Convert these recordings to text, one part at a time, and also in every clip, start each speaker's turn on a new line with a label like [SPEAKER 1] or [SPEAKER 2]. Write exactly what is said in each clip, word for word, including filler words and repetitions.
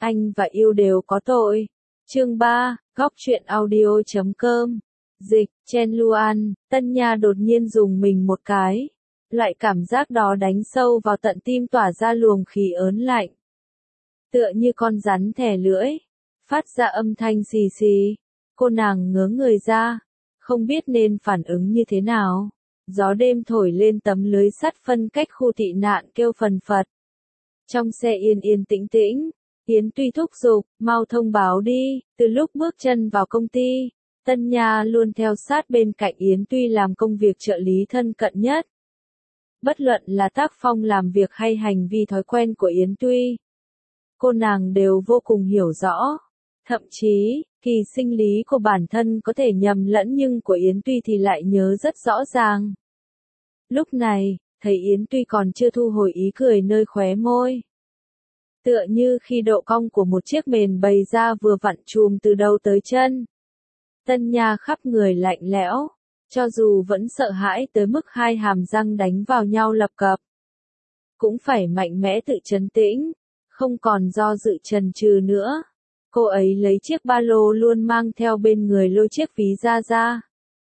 [SPEAKER 1] Anh và yêu đều có tội. Chương ba, góc truyện audio chấm com. Dịch, Chen Luan, Tân Nha đột nhiên dùng mình một cái. Loại cảm giác đó đánh sâu vào tận tim tỏa ra luồng khí ớn lạnh. Tựa như con rắn thè lưỡi, phát ra âm thanh xì xì. Cô nàng ngớ người ra, không biết nên phản ứng như thế nào. Gió đêm thổi lên tấm lưới sắt phân cách khu tị nạn kêu phần phật. Trong xe yên yên tĩnh tĩnh, Yến Tuy thúc giục, mau thông báo đi. Từ lúc bước chân vào công ty, Tân Nha luôn theo sát bên cạnh Yến Tuy làm công việc trợ lý thân cận nhất. Bất luận là tác phong làm việc hay hành vi thói quen của Yến Tuy, cô nàng đều vô cùng hiểu rõ. Thậm chí, kỳ sinh lý của bản thân có thể nhầm lẫn nhưng của Yến Tuy thì lại nhớ rất rõ ràng. Lúc này, thấy Yến Tuy còn chưa thu hồi ý cười nơi khóe môi. Tựa như khi độ cong của một chiếc mền bày ra vừa vặn chùm từ đầu tới chân. Tân Nha khắp người lạnh lẽo, cho dù vẫn sợ hãi tới mức hai hàm răng đánh vào nhau lập cập. Cũng phải mạnh mẽ tự trấn tĩnh, không còn do dự chần chừ nữa. Cô ấy lấy chiếc ba lô luôn mang theo bên người lôi chiếc ví ra ra.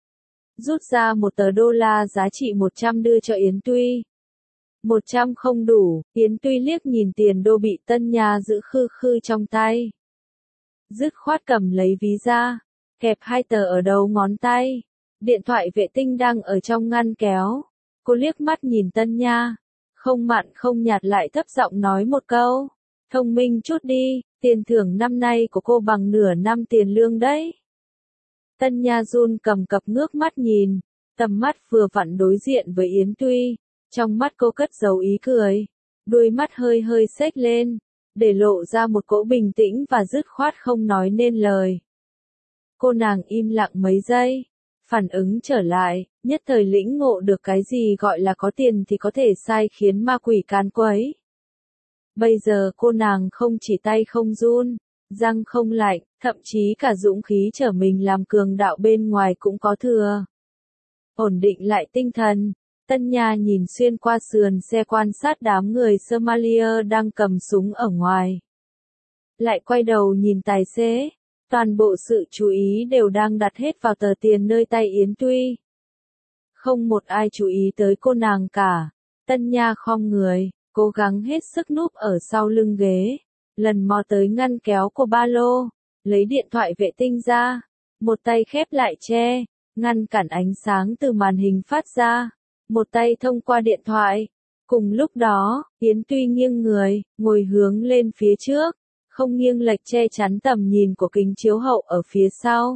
[SPEAKER 1] Rút ra một tờ đô la giá trị một trăm đưa cho Yến Tuy. một trăm không đủ, Yến Tuy liếc nhìn tiền đô bị Tân Nha giữ khư khư trong tay. Dứt khoát cầm lấy ví ra, kẹp hai tờ ở đầu ngón tay. Điện thoại vệ tinh đang ở trong ngăn kéo. Cô liếc mắt nhìn Tân Nha, không mặn không nhạt lại thấp giọng nói một câu. Thông minh chút đi, tiền thưởng năm nay của cô bằng nửa năm tiền lương đấy. Tân Nha run cầm cập ngước mắt nhìn, tầm mắt vừa vặn đối diện với Yến Tuy. Trong mắt cô cất giấu ý cười, đuôi mắt hơi hơi xếch lên, để lộ ra một cỗ bình tĩnh và dứt khoát không nói nên lời. Cô nàng im lặng mấy giây, phản ứng trở lại, nhất thời lĩnh ngộ được cái gì gọi là có tiền thì có thể sai khiến ma quỷ can quấy. Bây giờ cô nàng không chỉ tay không run, răng không lạnh, thậm chí cả dũng khí trở mình làm cường đạo bên ngoài cũng có thừa. Ổn định lại tinh thần, Tân Nha nhìn xuyên qua sườn xe quan sát đám người Somalia đang cầm súng ở ngoài. Lại quay đầu nhìn tài xế, toàn bộ sự chú ý đều đang đặt hết vào tờ tiền nơi tay Yến Tuy. Không một ai chú ý tới cô nàng cả. Tân Nha khom người, cố gắng hết sức núp ở sau lưng ghế, lần mò tới ngăn kéo của ba lô, lấy điện thoại vệ tinh ra, một tay khép lại che, ngăn cản ánh sáng từ màn hình phát ra, một tay thông qua điện thoại. Cùng lúc đó, Yến Tuy nghiêng người, ngồi hướng lên phía trước, không nghiêng lệch che chắn tầm nhìn của kính chiếu hậu ở phía sau.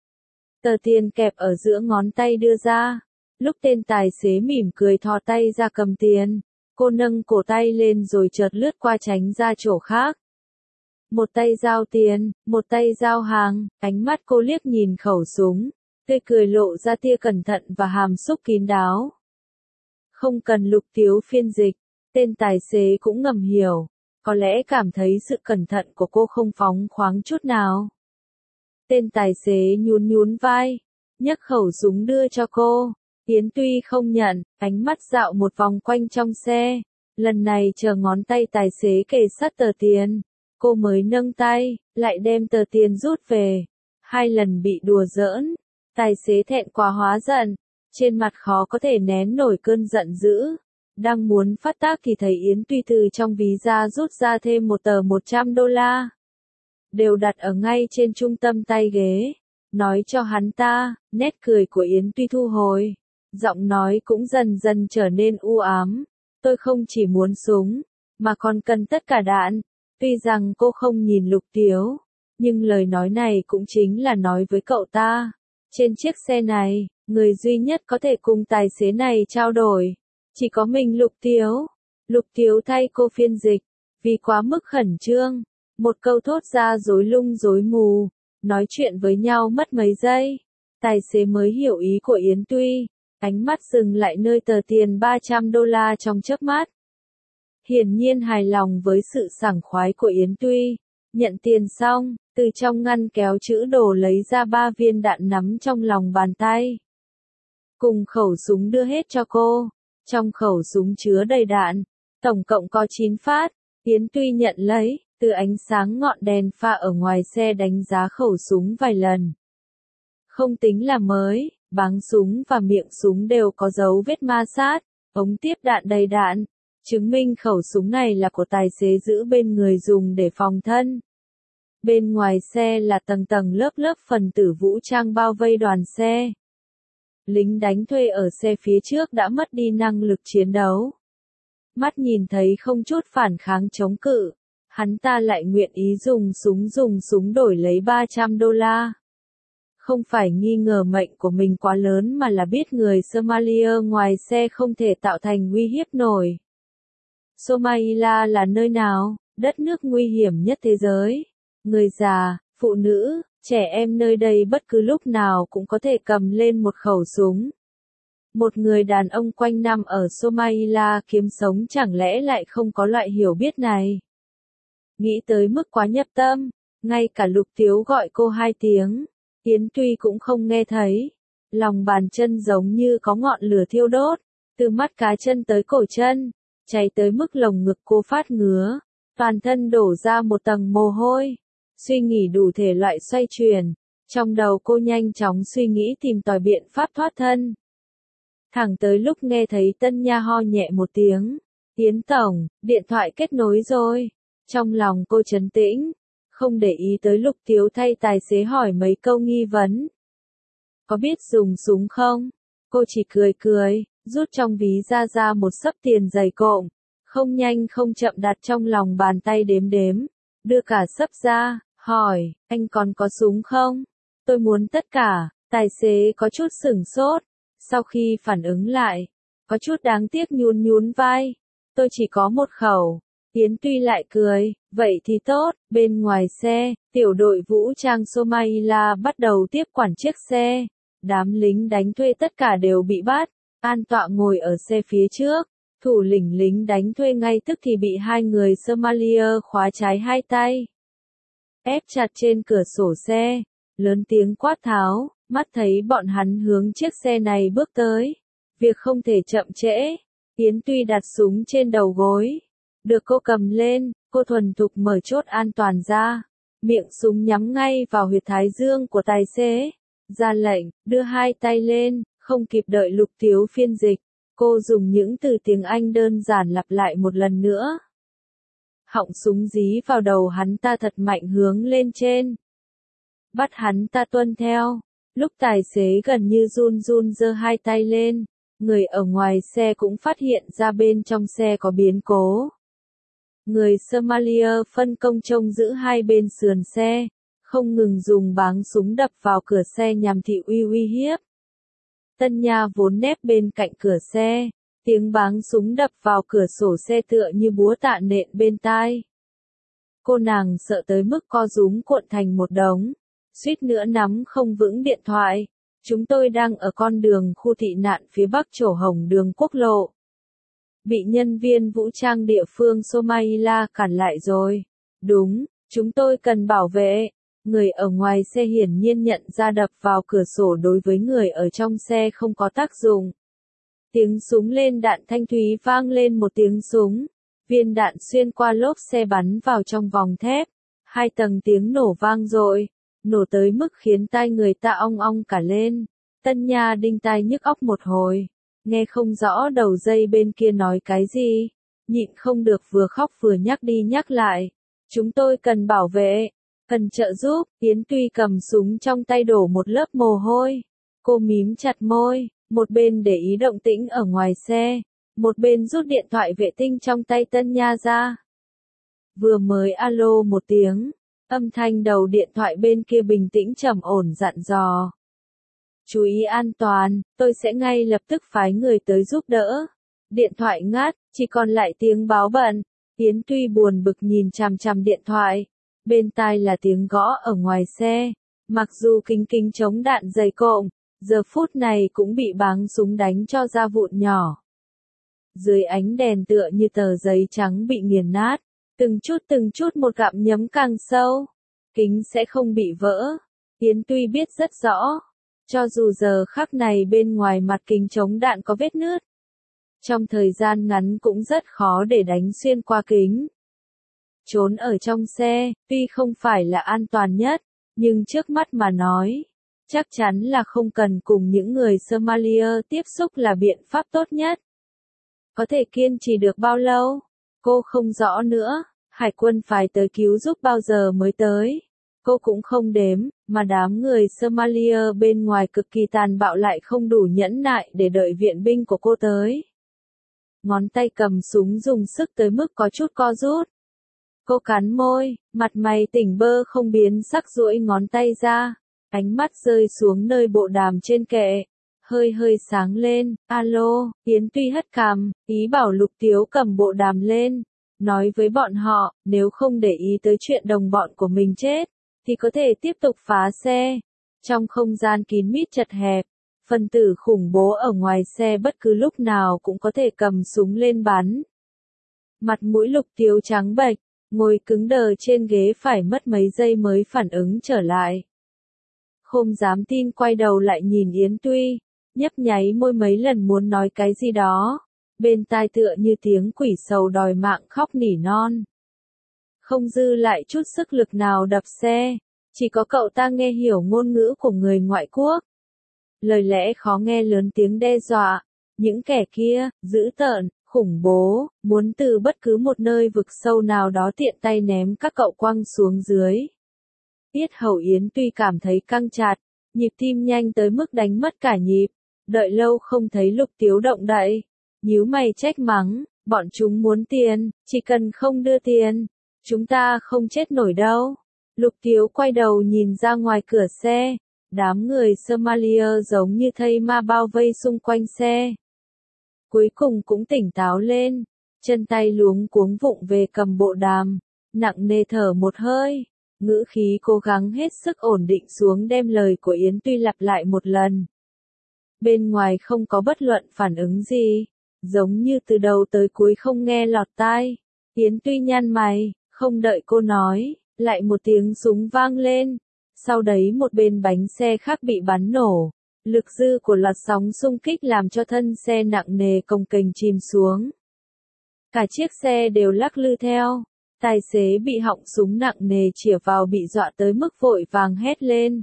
[SPEAKER 1] Tờ tiền kẹp ở giữa ngón tay đưa ra, lúc tên tài xế mỉm cười thò tay ra cầm tiền, cô nâng cổ tay lên rồi chợt lướt qua tránh ra chỗ khác. Một tay giao tiền, một tay giao hàng, ánh mắt cô liếc nhìn khẩu súng, tươi cười lộ ra tia cẩn thận và hàm xúc kín đáo. Không cần Lục Tiếu phiên dịch, tên tài xế cũng ngầm hiểu, có lẽ cảm thấy sự cẩn thận của cô không phóng khoáng chút nào. Tên tài xế nhún nhún vai, nhấc khẩu súng đưa cho cô. Yến Tuy không nhận, ánh mắt dạo một vòng quanh trong xe, lần này chờ ngón tay tài xế kề sát tờ tiền, cô mới nâng tay, lại đem tờ tiền rút về. Hai lần bị đùa giỡn, tài xế thẹn quá hóa giận, trên mặt khó có thể nén nổi cơn giận dữ. Đang muốn phát tác thì thấy Yến Tuy từ trong ví ra rút ra thêm một tờ một trăm đô la. Đều đặt ở ngay trên trung tâm tay ghế, nói cho hắn ta. Nét cười của Yến Tuy thu hồi, giọng nói cũng dần dần trở nên u ám. Tôi không chỉ muốn súng, mà còn cần tất cả đạn. Tuy rằng cô không nhìn Lục Tiếu, nhưng lời nói này cũng chính là nói với cậu ta. Trên chiếc xe này, người duy nhất có thể cùng tài xế này trao đổi, chỉ có mình Lục Tiếu. Lục Tiếu thay cô phiên dịch, vì quá mức khẩn trương, một câu thốt ra rối lung rối mù, nói chuyện với nhau mất mấy giây, tài xế mới hiểu ý của Yến Tuy, ánh mắt dừng lại nơi tờ tiền ba trăm đô la trong chớp mắt. Hiển nhiên hài lòng với sự sảng khoái của Yến Tuy, nhận tiền xong, từ trong ngăn kéo chữ đồ lấy ra ba viên đạn nắm trong lòng bàn tay. Cùng khẩu súng đưa hết cho cô, trong khẩu súng chứa đầy đạn, tổng cộng có chín phát. Yến Tuy nhận lấy, từ ánh sáng ngọn đèn pha ở ngoài xe đánh giá khẩu súng vài lần. Không tính là mới, báng súng và miệng súng đều có dấu vết ma sát, ống tiếp đạn đầy đạn, chứng minh khẩu súng này là của tài xế giữ bên người dùng để phòng thân. Bên ngoài xe là tầng tầng lớp lớp phần tử vũ trang bao vây đoàn xe. Lính đánh thuê ở xe phía trước đã mất đi năng lực chiến đấu. Mắt nhìn thấy không chút phản kháng chống cự, hắn ta lại nguyện ý dùng súng dùng súng đổi lấy ba trăm đô la. Không phải nghi ngờ mệnh của mình quá lớn mà là biết người Somalia ngoài xe không thể tạo thành uy hiếp nổi. Somalia là nơi nào? Đất nước nguy hiểm nhất thế giới. Người già, phụ nữ, trẻ em nơi đây bất cứ lúc nào cũng có thể cầm lên một khẩu súng. Một người đàn ông quanh năm ở Somalia kiếm sống chẳng lẽ lại không có loại hiểu biết này? Nghĩ tới mức quá nhập tâm, ngay cả Lục Tiếu gọi cô hai tiếng, Yến Tuy cũng không nghe thấy. Lòng bàn chân giống như có ngọn lửa thiêu đốt, từ mắt cá chân tới cổ chân, cháy tới mức lồng ngực cô phát ngứa, toàn thân đổ ra một tầng mồ hôi. Suy nghĩ đủ thể loại xoay chuyển, trong đầu cô nhanh chóng suy nghĩ tìm tòi biện pháp thoát thân. Thẳng tới lúc nghe thấy Tân Nha ho nhẹ một tiếng, Yến Tổng, điện thoại kết nối rồi. Trong lòng cô trấn tĩnh, không để ý tới Lục Tiếu thay tài xế hỏi mấy câu nghi vấn. Có biết dùng súng không? Cô chỉ cười cười, rút trong ví ra ra một xấp tiền dày cộm, không nhanh không chậm đặt trong lòng bàn tay đếm đếm, đưa cả xấp ra, hỏi, anh còn có súng không? Tôi muốn tất cả. Tài xế có chút sửng sốt, sau khi phản ứng lại, có chút đáng tiếc nhún nhún vai. Tôi chỉ có một khẩu. Yến Tuy lại cười, vậy thì tốt. Bên ngoài xe, tiểu đội vũ trang Somalia bắt đầu tiếp quản chiếc xe. Đám lính đánh thuê tất cả đều bị bắt, an tọa ngồi ở xe phía trước. Thủ lĩnh lính đánh thuê ngay tức thì bị hai người Somalia khóa trái hai tay, ép chặt trên cửa sổ xe, lớn tiếng quát tháo, mắt thấy bọn hắn hướng chiếc xe này bước tới. Việc không thể chậm trễ. Yến Tuy đặt súng trên đầu gối, được cô cầm lên, cô thuần thục mở chốt an toàn ra, miệng súng nhắm ngay vào huyệt thái dương của tài xế, ra lệnh, đưa hai tay lên, không kịp đợi Lục Tiếu phiên dịch, cô dùng những từ tiếng Anh đơn giản lặp lại một lần nữa. Họng súng dí vào đầu hắn ta thật mạnh hướng lên trên, bắt hắn ta tuân theo. Lúc tài xế gần như run run giơ hai tay lên, người ở ngoài xe cũng phát hiện ra bên trong xe có biến cố. Người Somalia phân công trông giữ hai bên sườn xe, không ngừng dùng báng súng đập vào cửa xe nhằm thị uy uy hiếp. Tân Nha vốn nép bên cạnh cửa xe, tiếng báng súng đập vào cửa sổ xe tựa như búa tạ nện bên tai. Cô nàng sợ tới mức co rúm cuộn thành một đống, suýt nữa nắm không vững điện thoại. Chúng tôi đang ở con đường khu thị nạn phía bắc Trổ Hồng đường quốc lộ. Bị nhân viên vũ trang địa phương Somalia cản lại rồi. Đúng, chúng tôi cần bảo vệ. Người ở ngoài xe hiển nhiên nhận ra đập vào cửa sổ đối với người ở trong xe không có tác dụng. Tiếng súng lên đạn thanh thúy vang lên một tiếng súng. Viên đạn xuyên qua lốp xe bắn vào trong vòng thép. Hai tầng tiếng nổ vang dội, nổ tới mức khiến tai người ta ong ong cả lên. Tân Nha đinh tai nhức óc một hồi, nghe không rõ đầu dây bên kia nói cái gì, nhịn không được vừa khóc vừa nhắc đi nhắc lại. Chúng tôi cần bảo vệ, cần trợ giúp. Yến Tuy cầm súng trong tay đổ một lớp mồ hôi. Cô mím chặt môi, một bên để ý động tĩnh ở ngoài xe, một bên rút điện thoại vệ tinh trong tay Tân Nha ra. Vừa mới alo một tiếng, âm thanh đầu điện thoại bên kia bình tĩnh trầm ổn dặn dò. Chú ý an toàn, tôi sẽ ngay lập tức phái người tới giúp đỡ. Điện thoại ngắt, chỉ còn lại tiếng báo bận. Yến Tuy buồn bực nhìn chằm chằm điện thoại. Bên tai là tiếng gõ ở ngoài xe. Mặc dù kính kính chống đạn dày cộm, giờ phút này cũng bị báng súng đánh cho ra vụn nhỏ. Dưới ánh đèn tựa như tờ giấy trắng bị nghiền nát. Từng chút từng chút một gặm nhấm càng sâu. Kính sẽ không bị vỡ. Yến Tuy biết rất rõ. Cho dù giờ khắc này bên ngoài mặt kính chống đạn có vết nứt, trong thời gian ngắn cũng rất khó để đánh xuyên qua kính. Trốn ở trong xe, tuy không phải là an toàn nhất, nhưng trước mắt mà nói, chắc chắn là không cần cùng những người Somalia tiếp xúc là biện pháp tốt nhất. Có thể kiên trì được bao lâu? Cô không rõ nữa, hải quân phải tới cứu giúp bao giờ mới tới. Cô cũng không đếm, mà đám người Somalia bên ngoài cực kỳ tàn bạo lại không đủ nhẫn nại để đợi viện binh của cô tới. Ngón tay cầm súng dùng sức tới mức có chút co rút. Cô cắn môi, mặt mày tỉnh bơ không biến sắc duỗi ngón tay ra, ánh mắt rơi xuống nơi bộ đàm trên kệ, hơi hơi sáng lên. Alo, Yến Tuy hất cằm, ý bảo Lục Tiếu cầm bộ đàm lên, nói với bọn họ, nếu không để ý tới chuyện đồng bọn của mình chết, thì có thể tiếp tục phá xe. Trong không gian kín mít chật hẹp, phần tử khủng bố ở ngoài xe bất cứ lúc nào cũng có thể cầm súng lên bắn. Mặt mũi Lục Tiếu trắng bệch, ngồi cứng đờ trên ghế phải mất mấy giây mới phản ứng trở lại. Không dám tin quay đầu lại nhìn Yến Tuy, nhấp nháy môi mấy lần muốn nói cái gì đó, bên tai tựa như tiếng quỷ sầu đòi mạng khóc nỉ non. Không dư lại chút sức lực nào đập xe, chỉ có cậu ta nghe hiểu ngôn ngữ của người ngoại quốc. Lời lẽ khó nghe lớn tiếng đe dọa, những kẻ kia, dữ tợn, khủng bố, muốn từ bất cứ một nơi vực sâu nào đó tiện tay ném các cậu quăng xuống dưới. Tiết Hầu Yến Tuy cảm thấy căng chặt, nhịp tim nhanh tới mức đánh mất cả nhịp, đợi lâu không thấy Lục Tiếu động đậy, nhíu mày trách mắng, bọn chúng muốn tiền, chỉ cần không đưa tiền, chúng ta không chết nổi đâu. Lục Tiếu quay đầu nhìn ra ngoài cửa xe, đám người Somalia giống như thây ma bao vây xung quanh xe. Cuối cùng cũng tỉnh táo lên, chân tay luống cuống vụng về cầm bộ đàm, nặng nề thở một hơi, ngữ khí cố gắng hết sức ổn định xuống đem lời của Yến Tuy lặp lại một lần. Bên ngoài không có bất luận phản ứng gì, giống như từ đầu tới cuối không nghe lọt tai. Yến Tuy nhăn mày, không đợi cô nói, lại một tiếng súng vang lên, sau đấy một bên bánh xe khác bị bắn nổ. Lực dư của loạt sóng xung kích làm cho thân xe nặng nề cồng kềnh chìm xuống. Cả chiếc xe đều lắc lư theo, tài xế bị họng súng nặng nề chĩa vào bị dọa tới mức vội vàng hét lên.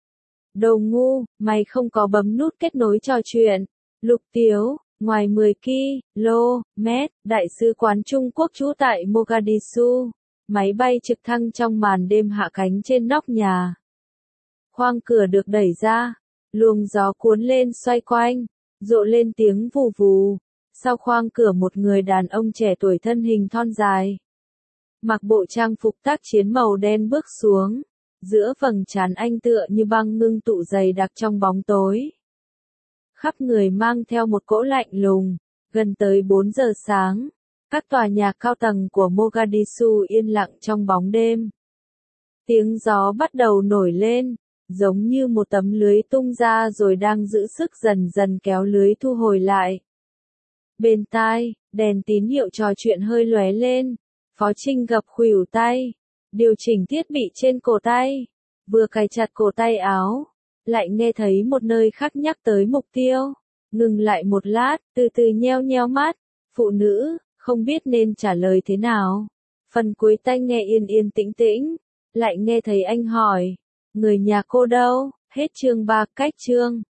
[SPEAKER 1] Đồ ngu, mày không có bấm nút kết nối trò chuyện. Lục Tiếu, ngoài mười ki lô mét, Đại sứ quán Trung Quốc trú tại Mogadishu, máy bay trực thăng trong màn đêm hạ cánh trên nóc nhà. Khoang cửa được đẩy ra. Luồng gió cuốn lên xoay quanh, rộ lên tiếng vù vù. Sau khoang cửa một người đàn ông trẻ tuổi thân hình thon dài, mặc bộ trang phục tác chiến màu đen bước xuống. Giữa vầng trán anh tựa như băng ngưng tụ dày đặc trong bóng tối. Khắp người mang theo một cỗ lạnh lùng. Gần tới bốn giờ sáng, các tòa nhà cao tầng của Mogadishu yên lặng trong bóng đêm. Tiếng gió bắt đầu nổi lên, giống như một tấm lưới tung ra rồi đang giữ sức dần dần kéo lưới thu hồi lại. Bên tai, đèn tín hiệu trò chuyện hơi lóe lên, Phó Trinh gập khuỷu tay, điều chỉnh thiết bị trên cổ tay, vừa cài chặt cổ tay áo, lại nghe thấy một nơi khác nhắc tới mục tiêu, ngừng lại một lát, từ từ nheo nheo mắt, phụ nữ, không biết nên trả lời thế nào. Phần cuối tai nghe yên yên tĩnh tĩnh, lại nghe thấy anh hỏi, người nhà cô đâu? Hết chương ba, cách chương.